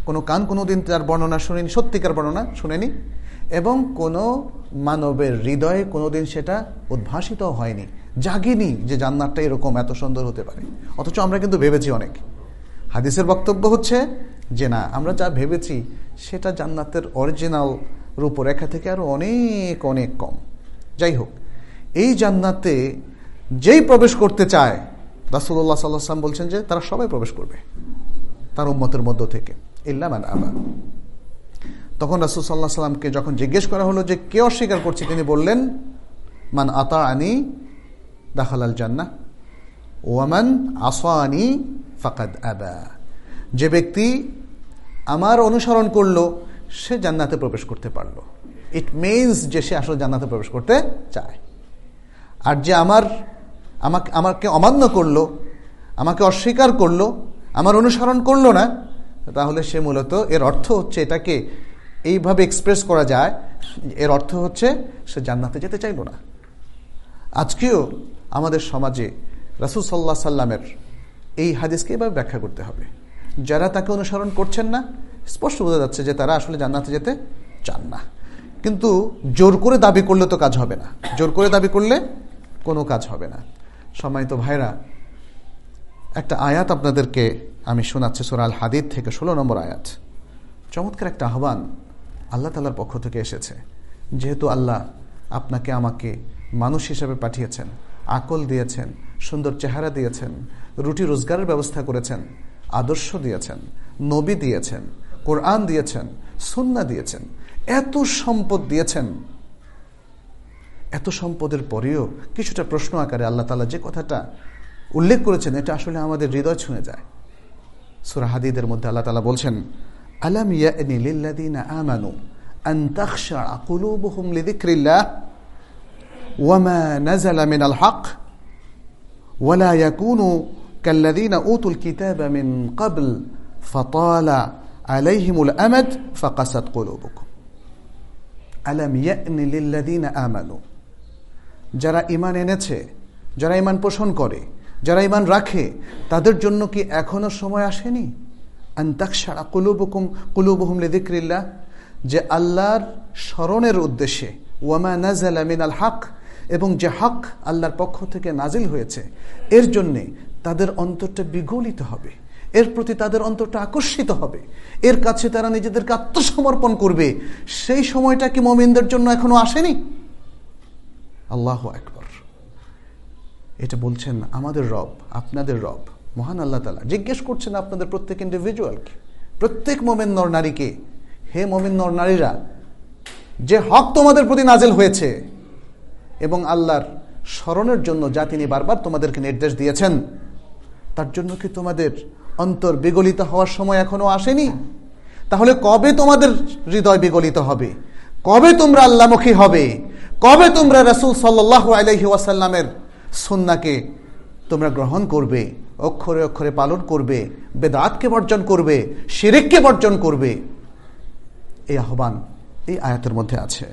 কোনো কান কোনোদিন তার বর্ণনা শুনেনি, সত্যিকার বর্ণনা শুনেনি, এবং কোনো মানবের হৃদয়ে কোনোদিন সেটা উদ্ভাসিত হয়নি, জাগেনি যে জান্নাতটা এরকম এত সুন্দর হতে পারে। অথচ আমরা কিন্তু ভেবেছি অনেক। হাদিসের বক্তব্য হচ্ছে যে না, আমরা যা ভেবেছি সেটা জান্নাতের অরিজিনাল রূপরেখা থেকে আরো অনেক অনেক কম। যাই হোক, এই জান্নাতে যেই প্রবেশ করতে চায় রাসূলুল্লাহ সাল্লাল্লাহু আলাইহি ওয়াসাল্লাম বলছেন যে তারা সবাই প্রবেশ করবে তার উম্মতের মধ্য থেকে, ইল্লা মান আবা। তখন রাসূল সাল্লাল্লাহু আলাইহি ওয়াসাল্লামকে যখন জিজ্ঞেস করা হলো যে কে অস্বীকার করছে, তিনি বললেন মান আতাআনি দাখালাল জান্নাহ ওয়া মান আসানি ফাকাদ আবা। যে ব্যক্তি আমার অনুসরণ করলো সে জান্নাতে প্রবেশ করতে পারলো। ইট মিনস যে সে আসলে জান্নাতে প্রবেশ করতে চায়। আর যে আমার আমাকে আমাকে অমান্য করলো, আমাকে অস্বীকার করলো, আমার অনুসরণ করলো না, তাহলে সে মূলত, এর অর্থ হচ্ছে, এটাকে এইভাবে এক্সপ্রেস করা যায়, এর অর্থ হচ্ছে সে জান্নাতে যেতে চাইল না। আজকেও আমাদের সমাজে রাসূল সাল্লাল্লাহু আলাইহি সাল্লামের এই হাদিসকে এভাবে ব্যাখ্যা করতে হবে। যারা তাকে অনুসরণ করছেন না, স্পষ্ট বোঝা যাচ্ছে যে তারা আসলে জান্নাতে যেতে চান না। কিন্তু জোর করে দাবি করলে তো কাজ হবে না, জোর করে দাবি করলে কোনো কাজ হবে না। সম্মানিত ভাইরা, একটা আয়াত আপনাদেরকে আমি শোনাচ্ছি, সূরা আল হাদীদ থেকে ষোলো নম্বর আয়াত। চমৎকার একটা আহ্বান আল্লাহ তাআলার পক্ষ থেকে এসেছে। যেহেতু আল্লাহ আপনাকে আমাকে মানুষ হিসেবে পাঠিয়েছেন, আকল দিয়েছেন, সুন্দর চেহারা দিয়েছেন, রুটি রোজগারের ব্যবস্থা করেছেন, আদর্শ দিয়েছেন, নবী দিয়েছেন, কোরআন দিয়েছেন, সুন্নাহ দিয়েছেন, এত সম্পদ দিয়েছেন, এত সম্পদের পরেও কিছুটা প্রশ্ন আকারে আল্লাহ তাআলা যে কথাটা উল্লেখ করেছেন, এটা আসলে আমাদের হৃদয় ছুঁয়ে যায়। সূরা হাদীদের মধ্যে আল্লাহ তাআলা বলছেন, আলাম ইয়ানি লিল্লাযীনা আমানু আন তাখশা কুলুবুহুম লিযিকরিল্লাহ ওয়া মা নাযালা মিনাল হক ওয়া লা ইয়াকুনু কাল্লাযীনা উতুল কিতাবা মিন ক্বাবল ফাতালা আলাইহিমুল আমাদ ফাকাসাত কুলুবুকুম। আলাম ইয়ানি লিল্লাযীনা আমানু, যারা ঈমান এনেছে, যারা ঈমান পোষণ করে, যারা ঈমান রাখে, তাদের জন্য কি এখনো সময় আসেনি? আন তাখশা কুলুবুকুম কুলুবুহুম লিযিকরিল্লাহ, যে আল্লাহর স্মরণের উদ্দেশ্যে, ওয়া মা নাযালা মিনাল হক, এবং যে হক আল্লাহর পক্ষ থেকে নাজিল হয়েছে এর জন্যে তাদের অন্তরটা বিগলিত হবে, এর প্রতি তাদের অন্তরটা আকর্ষিত হবে, এর কাছে তারা নিজেদেরকে আত্মসমর্পণ করবে। সেই সময়টা কি মুমিনদের জন্য এখনো আসেনি? আল্লাহু আকবার। এটা বলছেন আমাদের রব, আপনাদের রব মহান আল্লাহ তাআলা জিজ্ঞেস করছেন আপনাদের প্রত্যেক ইন্ডিভিজুয়ালকে, প্রত্যেক মুমিন নর নারীকে, হে মুমিন নর নারীরা, যে হক তোমাদের প্রতি নাজিল হয়েছে এবং আল্লাহর স্মরণের জন্য যা তিনি বারবার তোমাদেরকে নির্দেশ দিয়েছেন, তার জন্য কি তোমাদের অন্তর বিগলিত হওয়ার সময় এখনো আসেনি? তাহলে কবে তোমাদের হৃদয় বিগলিত হবে? কবে তোমরা আল্লাহমুখী হবে? কবে তোমরা রাসূল সাল্লাল্লাহু আলাইহি ওয়াসাল্লামের সুন্নাহকে তোমরা গ্রহণ করবে, অক্ষরে অক্ষরে পালন করবে, বেদাতকে বর্জন করবে, শিরককে বর্জন করবে? এই আহ্বান এই আয়াতের মধ্যে আছে।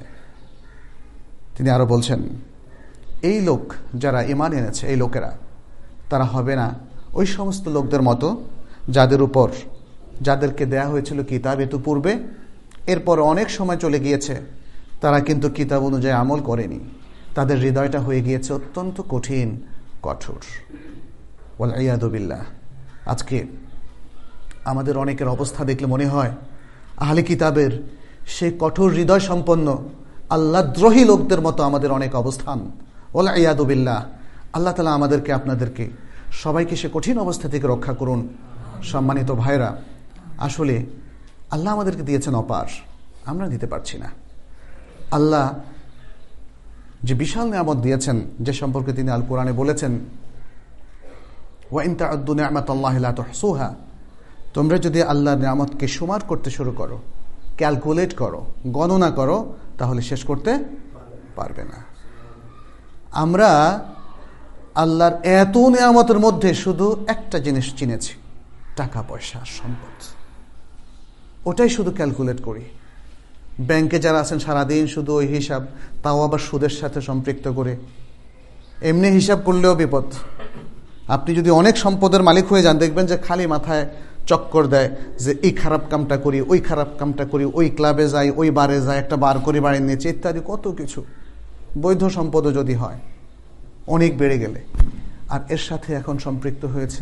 তিনি আরো বলছেন, এই লোক যারা ঈমান এনেছে, এই লোকেরা, তারা হবে না ওই সমস্ত লোকদের মতো যাদের উপর যাদেরকে দেয়া হয়েছিল কিতাব ইতিপূর্বে, এরপর অনেক সময় চলে গিয়েছে, তারা কিন্তু কিতাব অনুযায়ী আমল করেনি, তাদের হৃদয়টা হয়ে গিয়েছে অত্যন্ত কঠিন, কঠোর। ওয়াল ইয়াদু বিল্লাহ। আজকে আমাদের অনেকের অবস্থা দেখলে মনে হয় আহলে কিতাবের সেই কঠোর হৃদয় সম্পন্ন আল্লাহদ্রোহী লোকদের মতো আমাদের অনেক অবস্থান। ওয়াল ইয়াদু বিল্লাহ। আল্লাহ তাআলা আমাদেরকে আপনাদেরকে সবাইকে সে কঠিন অবস্থা থেকে রক্ষা করুন। সম্মানিত ভাইরা, আসলে আল্লাহ আমাদেরকে দিয়েছেন অপার, আমরা দিতে পারছি না। আল্লাহ যে বিশাল নিয়ামত দিয়েছেন, যে সম্পর্কে তিনি আল কোরআনে বলেছেন, ওয়া ইন তা'উদ্দু নি'মাতাল্লাহি লা তুহসুহা, তোমরা যদি আল্লাহর নিয়ামতকে শুমার করতে শুরু করো, ক্যালকুলেট করো, গণনা করো, তাহলে শেষ করতে পারবে না। আমরা আল্লাহর এত নিয়ামতের মধ্যে শুধু একটা জিনিস চিনেছি, টাকা পয়সা সম্পদ, ওটাই শুধু ক্যালকুলেট করি। ব্যাংকে যারা আছেন সারাদিন শুধু ওই হিসাব, তাও আবার সুদের সাথে সম্পৃক্ত করে। এমনি হিসাব করলেও বিপদ। আপনি যদি অনেক সম্পদের মালিক হয়ে যান, দেখবেন যে খালি মাথায় চক্কর দেয় যে এই খারাপ কামটা করি, ওই খারাপ কামটা করি, ওই ক্লাবে যাই, ওই বারে যাই, একটা বার করি বাড়ির নিচে, ইত্যাদি কত কিছু। বৈধ সম্পদও যদি হয় অনেক বেড়ে গেলে, আর এর সাথে এখন সম্পৃক্ত হয়েছে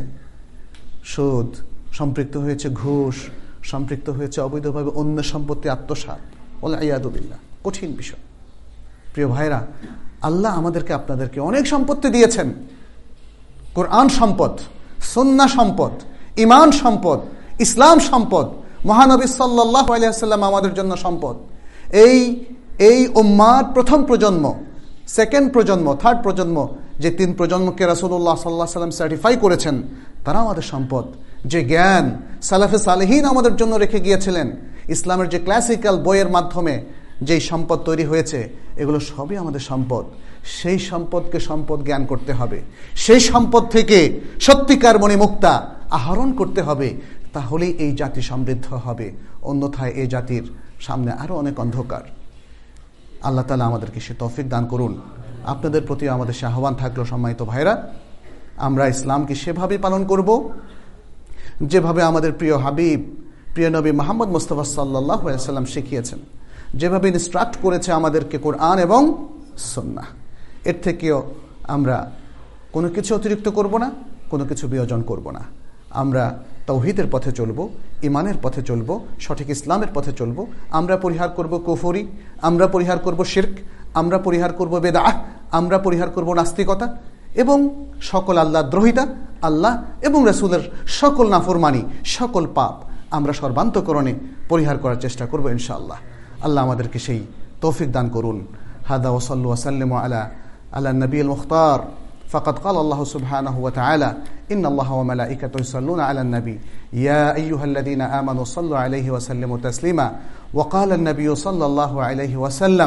সুদ, সম্পৃক্ত হয়েছে ঘুষ, সম্পৃক্ত হয়েছে অবৈধভাবে অন্য সম্পত্তি আত্মসাৎ, ওয়াল ইয়াদু বিল্লাহ। কঠিন বিষয়। প্রিয় ভাইরা, আল্লাহ আমাদেরকে আপনাদেরকে অনেক সম্পত্তি দিয়েছেন। কোরআন সম্পদ, সুন্নাহ সম্পদ, ঈমান সম্পদ, ইসলাম সম্পদ, মহানবী সাল্লাল্লাহু আলাইহি ওয়াসাল্লাম আমাদের জন্য সম্পদ। এই এই উম্মার প্রথম প্রজন্ম, সেকেন্ড প্রজন্ম, থার্ড প্রজন্ম, যে তিন প্রজন্মকে রাসূলুল্লাহ সাল্লাল্লাহু আলাইহি ওয়াসাল্লাম সার্টিফাই করেছেন, তারা আমাদের সম্পদ। যে জ্ঞান সালাফে সালেহিন আমাদের জন্য রেখে গিয়েছিলেন, ইসলামের যে ক্লাসিক্যাল বইয়ের মাধ্যমে যেই সম্পদ তৈরি হয়েছে, এগুলো সবই আমাদের সম্পদ। সেই সম্পদকে সম্পদ জ্ঞান করতে হবে, সেই সম্পদ থেকে সত্যিকার মণিমুক্তা আহরণ করতে হবে, তাহলেই এই জাতি সমৃদ্ধ হবে। অন্যথায় এই জাতির সামনে আরো অনেক অন্ধকার। আল্লাহ তাআলা আমাদেরকে সে তৌফিক দান করুন। আপনাদের প্রতি আমাদের সে আহ্বান থাকলো, সম্মানিত ভাইরা, আমরা ইসলামকে সেভাবে পালন করব যেভাবে আমাদের প্রিয় হাবিব, প্রিয় নবী মুহাম্মদ মুস্তাফা সাল্লাল্লাহু আলাইহি ওয়াসাল্লাম শিখিয়েছেন, যেভাবে ইনস্ট্রাক্ট করেছে আমাদেরকে কোরআন এবং সুন্নাহ। এর থেকেও আমরা কোনো কিছু অতিরিক্ত করব না, কোনো কিছু বিয়োজন করব না। আমরা তাওহীদের পথে চলব, ঈমানের পথে চলব, সঠিক ইসলামের পথে চলব। আমরা পরিহার করব কুফরি, আমরা পরিহার করব শিরক, আমরা পরিহার করব বেদাহ, আমরা পরিহার করব নাস্তিকতা এবং সকল আল্লাহ দ্রোহিতা, আল্লাহ এবং রাসূলের সকল নাফরমানি, সকল পাপ আমরা সর্বান্তকরণে পরিহার করার চেষ্টা করব ইনশাআল্লাহ। আল্লাহ আমাদেরকে সেই তৌফিক দান করুন। হাদা ওয়া সাল্লু ওয়া সাল্লিমু আলা আলা নবিয়িল মুখতার। فقد قال الله سبحانه وتعالى إن الله وملائكته يصلون على النبي يا أيها الذين آمنوا صلوا عليه وسلموا تسليما. وقال النبي صلى الله عليه وسلم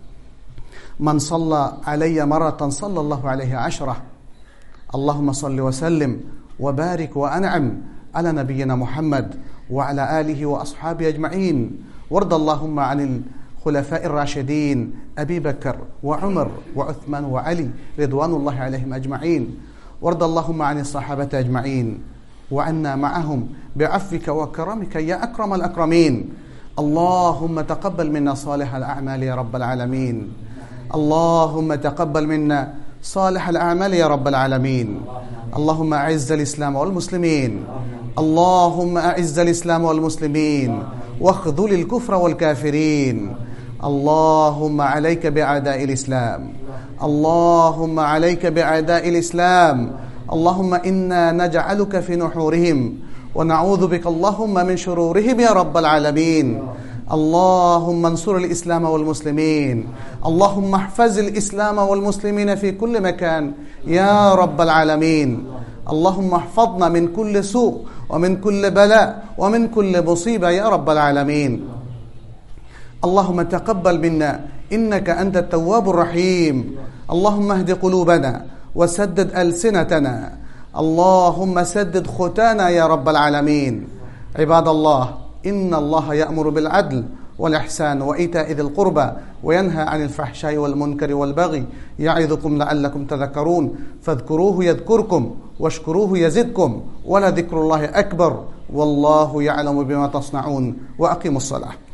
من صلى علي مرة صلى الله عليه عشرة. اللهم صل وسلم وبارك وأنعم على نبينا محمد وعلى آله وأصحابه أجمعين. وارض اللهم عن الخلفاء الراشدين أبي بكر وعمر وعثمان وعلي رضوان الله عليهم أجمعين. وارض اللهم عن الصحابة أجمعين وعنا معهم بعفوك وكرمك يا أكرم الأكرمين. اللهم تقبل منا صالح الأعمال يا رب العالمين. اللهم تقبل منا صالح الأعمال يا رب العالمين. اللهم أعز الإسلام والمسلمين. اللهم أعز الإسلام والمسلمين واخذل الكفر والكافرين. اللهم عليك بأعداء الإسلام. اللهم عليك بأعداء الإسلام. اللهم إنا نجعلك في نحورهم ونعوذ بك اللهم من شرورهم يا رب العالمين. اللهم انصر الإسلام والمسلمين. اللهم احفظ الإسلام والمسلمين في كل مكان يا رب العالمين. اللهم احفظنا من كل سوء ومن كل بلاء ومن كل مصيبة يا رب العالمين. اللهم تقبل منا إنك أنت التواب الرحيم. اللهم اهد قلوبنا وسدد ألسنتنا. اللهم سدد ختانا يا رب العالمين. عباد الله، إن الله يأمر بالعدل والإحسان وإيتاء ذي القربى وينهى عن الفحشاء والمنكر والبغي يعظكم لعلكم تذكرون. فاذكروه يذكركم واشكروه يزدكم ولذكر الله أكبر والله يعلم بما تصنعون. وأقيموا الصلاة.